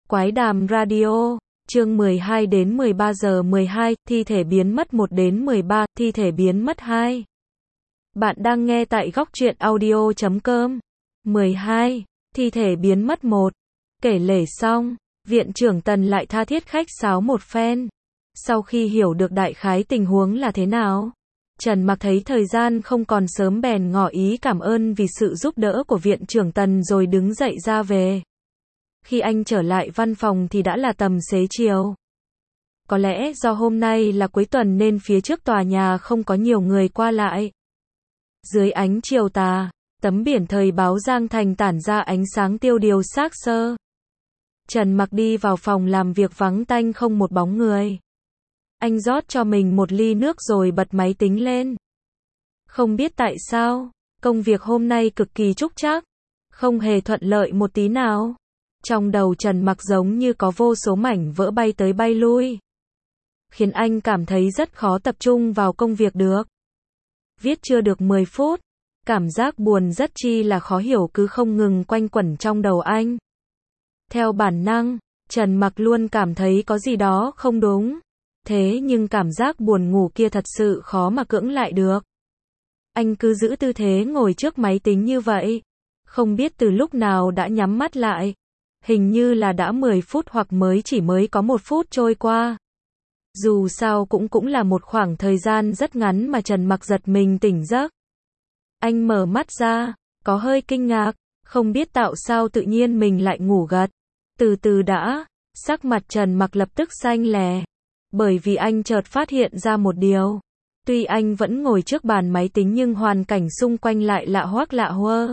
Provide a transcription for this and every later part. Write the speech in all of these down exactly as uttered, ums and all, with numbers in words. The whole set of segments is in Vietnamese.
Quái đàm radio, chương mười hai đến mười ba giờ mười hai, thi thể biến mất một đến mười ba, thi thể biến mất hai. Bạn đang nghe tại góc truyện audio chấm com. mười hai, thi thể biến mất một. Kể lể xong, viện trưởng Tần lại tha thiết khách sáo một phen. Sau khi hiểu được đại khái tình huống là thế nào, Trần Mặc thấy thời gian không còn sớm bèn ngỏ ý cảm ơn vì sự giúp đỡ của viện trưởng Tần rồi đứng dậy ra về. Khi anh trở lại văn phòng thì đã là tầm xế chiều. Có lẽ do hôm nay là cuối tuần nên phía trước tòa nhà không có nhiều người qua lại. Dưới ánh chiều tà, tấm biển thời báo Giang Thành tản ra ánh sáng tiêu điều xác xơ. Trần Mặc đi vào phòng làm việc vắng tanh không một bóng người. Anh rót cho mình một ly nước rồi bật máy tính lên. Không biết tại sao, công việc hôm nay cực kỳ trúc trắc, không hề thuận lợi một tí nào. Trong đầu Trần Mặc giống như có vô số mảnh vỡ bay tới bay lui, khiến anh cảm thấy rất khó tập trung vào công việc được. Viết chưa được mười phút, cảm giác buồn rất chi là khó hiểu cứ không ngừng quanh quẩn trong đầu anh. Theo bản năng, Trần Mặc luôn cảm thấy có gì đó không đúng. Thế nhưng cảm giác buồn ngủ kia thật sự khó mà cưỡng lại được. Anh cứ giữ tư thế ngồi trước máy tính như vậy, không biết từ lúc nào đã nhắm mắt lại. Hình như là đã mười phút hoặc mới chỉ mới có một phút trôi qua. Dù sao cũng cũng là một khoảng thời gian rất ngắn mà Trần Mặc giật mình tỉnh giấc. Anh mở mắt ra, có hơi kinh ngạc, không biết tạo sao tự nhiên mình lại ngủ gật. Từ từ đã, sắc mặt Trần Mặc lập tức xanh lè. Bởi vì anh chợt phát hiện ra một điều. Tuy anh vẫn ngồi trước bàn máy tính nhưng hoàn cảnh xung quanh lại lạ hoắc lạ huơ.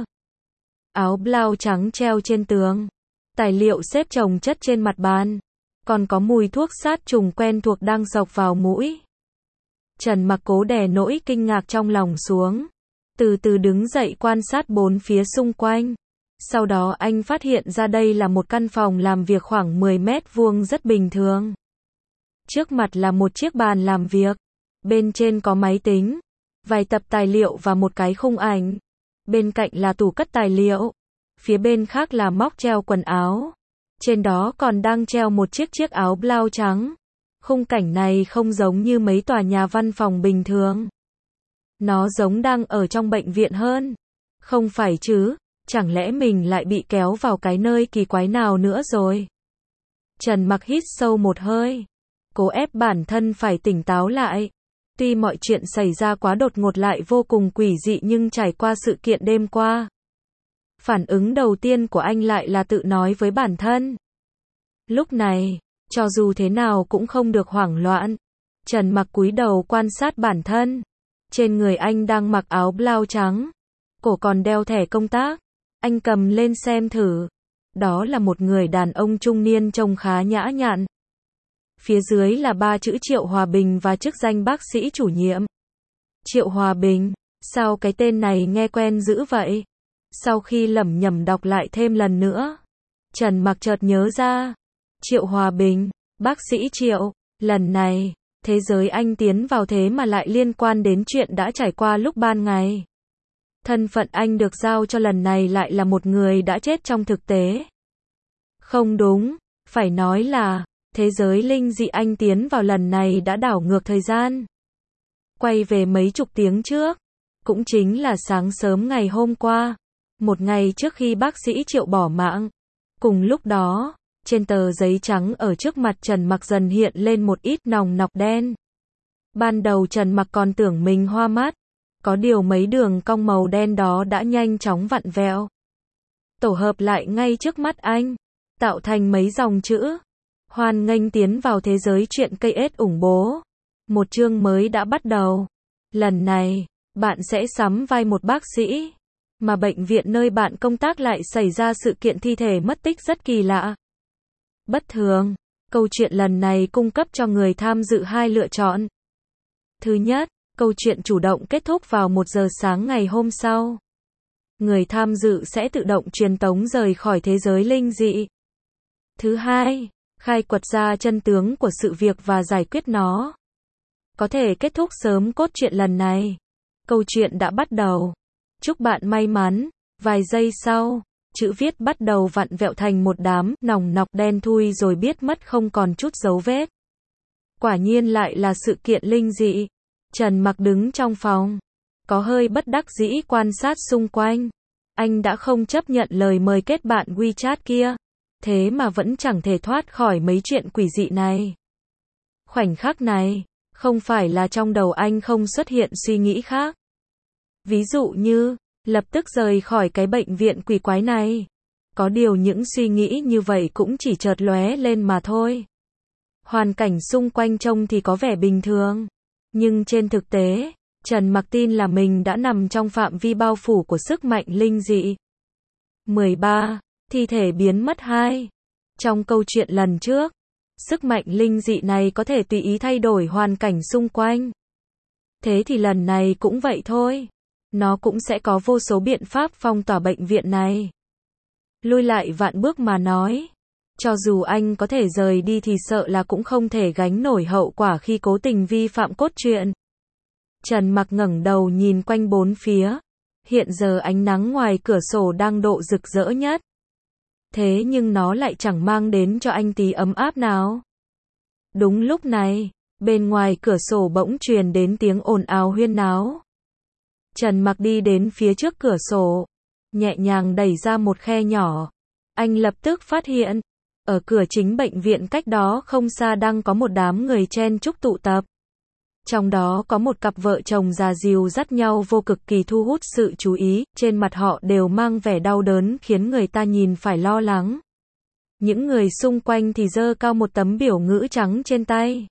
Áo blau trắng treo trên tường. Tài liệu xếp chồng chất trên mặt bàn. Còn có mùi thuốc sát trùng quen thuộc đang xộc vào mũi. Trần Mặc cố đè nỗi kinh ngạc trong lòng xuống. Từ từ đứng dậy quan sát bốn phía xung quanh. Sau đó anh phát hiện ra đây là một căn phòng làm việc khoảng mười mét vuông rất bình thường. Trước mặt là một chiếc bàn làm việc. Bên trên có máy tính, vài tập tài liệu và một cái khung ảnh. Bên cạnh là tủ cất tài liệu. Phía bên khác là móc treo quần áo. Trên đó còn đang treo một chiếc chiếc áo blau trắng. Khung cảnh này không giống như mấy tòa nhà văn phòng bình thường. Nó giống đang ở trong bệnh viện hơn. Không phải chứ, chẳng lẽ mình lại bị kéo vào cái nơi kỳ quái nào nữa rồi? Trần Mặc hít sâu một hơi. Cố ép bản thân phải tỉnh táo lại. Tuy mọi chuyện xảy ra quá đột ngột lại vô cùng quỷ dị nhưng trải qua sự kiện đêm qua. Phản ứng đầu tiên của anh lại là tự nói với bản thân. Lúc này, cho dù thế nào cũng không được hoảng loạn. Trần Mặc cúi đầu quan sát bản thân. Trên người anh đang mặc áo blau trắng. Cổ còn đeo thẻ công tác. Anh cầm lên xem thử. Đó là một người đàn ông trung niên trông khá nhã nhặn. Phía dưới là ba chữ Triệu Hòa Bình và chức danh bác sĩ chủ nhiệm. Triệu Hòa Bình, sao cái tên này nghe quen dữ vậy? Sau khi lẩm nhẩm đọc lại thêm lần nữa, Trần Mặc chợt nhớ ra. Triệu Hòa Bình, bác sĩ Triệu, lần này, thế giới anh tiến vào thế mà lại liên quan đến chuyện đã trải qua lúc ban ngày. Thân phận anh được giao cho lần này lại là một người đã chết trong thực tế. Không đúng, phải nói là thế giới linh dị anh tiến vào lần này đã đảo ngược thời gian. Quay về mấy chục tiếng trước, cũng chính là sáng sớm ngày hôm qua, một ngày trước khi bác sĩ Triệu bỏ mạng. Cùng lúc đó, trên tờ giấy trắng ở trước mặt Trần Mặc dần hiện lên một ít nòng nọc đen. Ban đầu Trần Mặc còn tưởng mình hoa mắt, có điều mấy đường cong màu đen đó đã nhanh chóng vặn vẹo, tổ hợp lại ngay trước mắt anh, tạo thành mấy dòng chữ. Hoan nghênh tiến vào thế giới chuyện cây ết ủng bố. Một chương mới đã bắt đầu. Lần này, bạn sẽ sắm vai một bác sĩ, mà bệnh viện nơi bạn công tác lại xảy ra sự kiện thi thể mất tích rất kỳ lạ. Bất thường, câu chuyện lần này cung cấp cho người tham dự hai lựa chọn. Thứ nhất, câu chuyện chủ động kết thúc vào một giờ sáng ngày hôm sau. Người tham dự sẽ tự động truyền tống rời khỏi thế giới linh dị. Thứ hai, khai quật ra chân tướng của sự việc và giải quyết nó. Có thể kết thúc sớm cốt truyện lần này. Câu chuyện đã bắt đầu. Chúc bạn may mắn. Vài giây sau, chữ viết bắt đầu vặn vẹo thành một đám nòng nọc đen thui rồi biết mất không còn chút dấu vết. Quả nhiên lại là sự kiện linh dị. Trần Mặc đứng trong phòng, có hơi bất đắc dĩ quan sát xung quanh. Anh đã không chấp nhận lời mời kết bạn WeChat kia, thế mà vẫn chẳng thể thoát khỏi mấy chuyện quỷ dị này. Khoảnh khắc này, không phải là trong đầu anh không xuất hiện suy nghĩ khác. Ví dụ như, lập tức rời khỏi cái bệnh viện quỷ quái này. Có điều những suy nghĩ như vậy cũng chỉ chợt lóe lên mà thôi. Hoàn cảnh xung quanh trông thì có vẻ bình thường, nhưng trên thực tế, Trần Mặc tin là mình đã nằm trong phạm vi bao phủ của sức mạnh linh dị. mười ba. Thi thể biến mất hai. Trong câu chuyện lần trước, sức mạnh linh dị này có thể tùy ý thay đổi hoàn cảnh xung quanh. Thế thì lần này cũng vậy thôi. Nó cũng sẽ có vô số biện pháp phong tỏa bệnh viện này. Lui lại vạn bước mà nói, cho dù anh có thể rời đi thì sợ là cũng không thể gánh nổi hậu quả khi cố tình vi phạm cốt truyện. Trần Mặc ngẩng đầu nhìn quanh bốn phía. Hiện giờ ánh nắng ngoài cửa sổ đang độ rực rỡ nhất. Thế nhưng nó lại chẳng mang đến cho anh tí ấm áp nào. Đúng lúc này, bên ngoài cửa sổ bỗng truyền đến tiếng ồn ào huyên náo. Trần Mặc đi đến phía trước cửa sổ, nhẹ nhàng đẩy ra một khe nhỏ. Anh lập tức phát hiện, ở cửa chính bệnh viện cách đó không xa đang có một đám người chen chúc tụ tập. Trong đó có một cặp vợ chồng già dìu dắt nhau vô cực kỳ thu hút sự chú ý, trên mặt họ đều mang vẻ đau đớn khiến người ta nhìn phải lo lắng. Những người xung quanh thì giơ cao một tấm biểu ngữ trắng trên tay.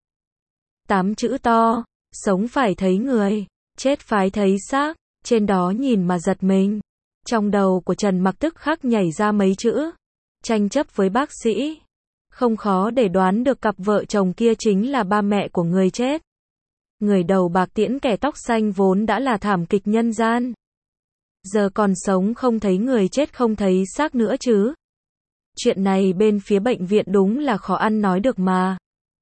Tám chữ to, sống phải thấy người, chết phải thấy xác, trên đó nhìn mà giật mình. Trong đầu của Trần Mặc tức khắc nhảy ra mấy chữ, tranh chấp với bác sĩ. Không khó để đoán được cặp vợ chồng kia chính là ba mẹ của người chết. Người đầu bạc tiễn kẻ tóc xanh vốn đã là thảm kịch nhân gian. Giờ còn sống không thấy người chết không thấy xác nữa chứ. Chuyện này bên phía bệnh viện đúng là khó ăn nói được mà.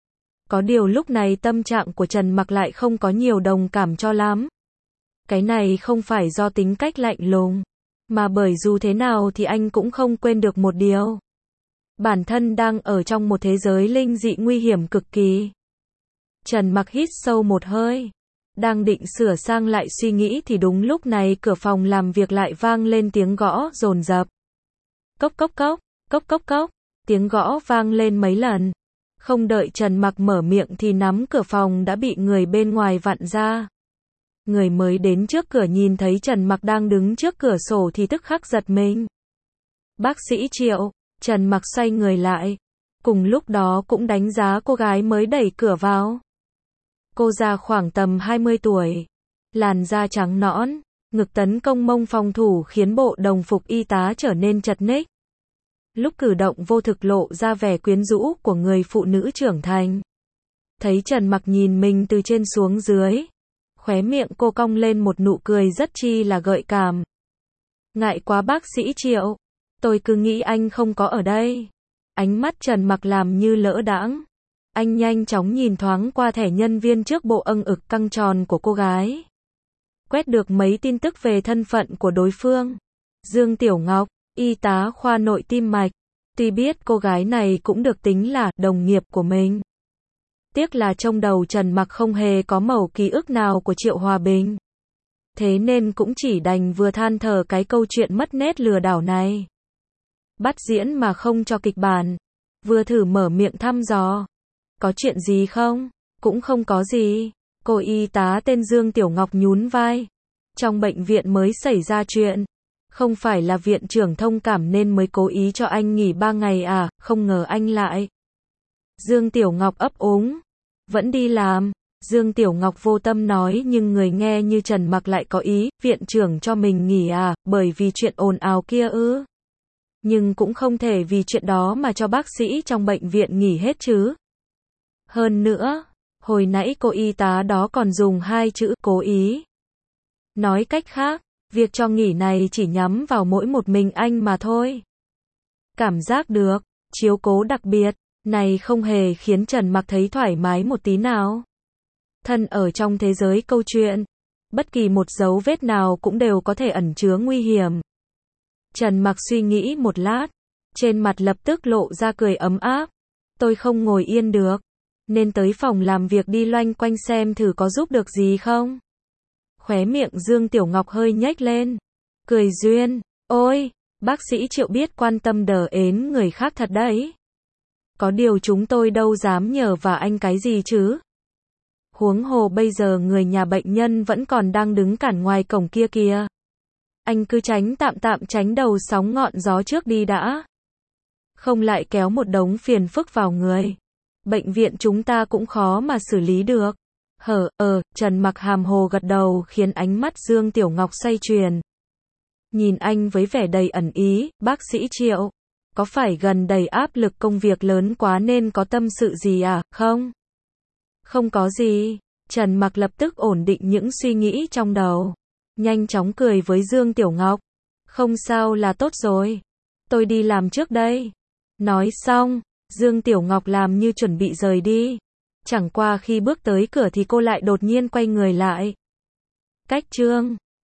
Có điều lúc này tâm trạng của Trần Mặc lại không có nhiều đồng cảm cho lắm. Cái này không phải do tính cách lạnh lùng, mà bởi dù thế nào thì anh cũng không quên được một điều. Bản thân đang ở trong một thế giới linh dị nguy hiểm cực kỳ. Trần Mặc hít sâu một hơi, đang định sửa sang lại suy nghĩ thì đúng lúc này cửa phòng làm việc lại vang lên tiếng gõ dồn dập. Cốc cốc cốc, cốc cốc cốc, tiếng gõ vang lên mấy lần. Không đợi Trần Mặc mở miệng thì nắm cửa phòng đã bị người bên ngoài vặn ra. Người mới đến trước cửa nhìn thấy Trần Mặc đang đứng trước cửa sổ thì tức khắc giật mình. Bác sĩ Triệu. Trần Mặc xoay người lại, cùng lúc đó cũng đánh giá cô gái mới đẩy cửa vào. Cô già khoảng tầm hai mươi tuổi, làn da trắng nõn, ngực tấn công mông phòng thủ khiến bộ đồng phục y tá trở nên chật ních. Lúc cử động vô thực lộ ra vẻ quyến rũ của người phụ nữ trưởng thành. Thấy Trần Mặc nhìn mình từ trên xuống dưới, khóe miệng cô cong lên một nụ cười rất chi là gợi cảm. Ngại quá bác sĩ Triệu, tôi cứ nghĩ anh không có ở đây. Ánh mắt Trần Mặc làm như lỡ đãng. Anh nhanh chóng nhìn thoáng qua thẻ nhân viên trước bộ âng ực căng tròn của cô gái. Quét được mấy tin tức về thân phận của đối phương. Dương Tiểu Ngọc, y tá khoa nội tim mạch. Tuy biết cô gái này cũng được tính là đồng nghiệp của mình. Tiếc là trong đầu Trần Mặc không hề có mẩu ký ức nào của Triệu Hòa Bình. Thế nên cũng chỉ đành vừa than thở cái câu chuyện mất nét lừa đảo này. Bắt diễn mà không cho kịch bản. Vừa thử mở miệng thăm dò. Có chuyện gì không? Cũng không có gì. Cô y tá tên Dương Tiểu Ngọc nhún vai. Trong bệnh viện mới xảy ra chuyện. Không phải là viện trưởng thông cảm nên mới cố ý cho anh nghỉ ba ngày à, không ngờ anh lại. Dương Tiểu Ngọc ấp úng. Vẫn đi làm. Dương Tiểu Ngọc vô tâm nói nhưng người nghe như Trần Mặc lại có ý, viện trưởng cho mình nghỉ à, bởi vì chuyện ồn ào kia ư. Nhưng cũng không thể vì chuyện đó mà cho bác sĩ trong bệnh viện nghỉ hết chứ. Hơn nữa, hồi nãy cô y tá đó còn dùng hai chữ cố ý. Nói cách khác, việc cho nghỉ này chỉ nhắm vào mỗi một mình anh mà thôi. Cảm giác được, chiếu cố đặc biệt, này không hề khiến Trần Mặc thấy thoải mái một tí nào. Thân ở trong thế giới câu chuyện, bất kỳ một dấu vết nào cũng đều có thể ẩn chứa nguy hiểm. Trần Mặc suy nghĩ một lát, trên mặt lập tức lộ ra cười ấm áp. Tôi không ngồi yên được, nên tới phòng làm việc đi loanh quanh xem thử có giúp được gì không. Khóe miệng Dương Tiểu Ngọc hơi nhếch lên, cười duyên, ôi, bác sĩ Triệu biết quan tâm đờ ến người khác thật đấy. Có điều chúng tôi đâu dám nhờ vào anh cái gì chứ. Huống hồ bây giờ người nhà bệnh nhân vẫn còn đang đứng cản ngoài cổng kia kìa. Anh cứ tránh tạm tạm tránh đầu sóng ngọn gió trước đi đã. Không lại kéo một đống phiền phức vào người. Bệnh viện chúng ta cũng khó mà xử lý được. Hở, ờ, Trần Mặc hàm hồ gật đầu khiến ánh mắt Dương Tiểu Ngọc xoay chuyển. Nhìn anh với vẻ đầy ẩn ý, bác sĩ Triệu, có phải gần đầy áp lực công việc lớn quá nên có tâm sự gì à, không? Không có gì. Trần Mặc lập tức ổn định những suy nghĩ trong đầu. Nhanh chóng cười với Dương Tiểu Ngọc. Không sao là tốt rồi. Tôi đi làm trước đây. Nói xong, Dương Tiểu Ngọc làm như chuẩn bị rời đi. Chẳng qua khi bước tới cửa thì cô lại đột nhiên quay người lại. Cách chương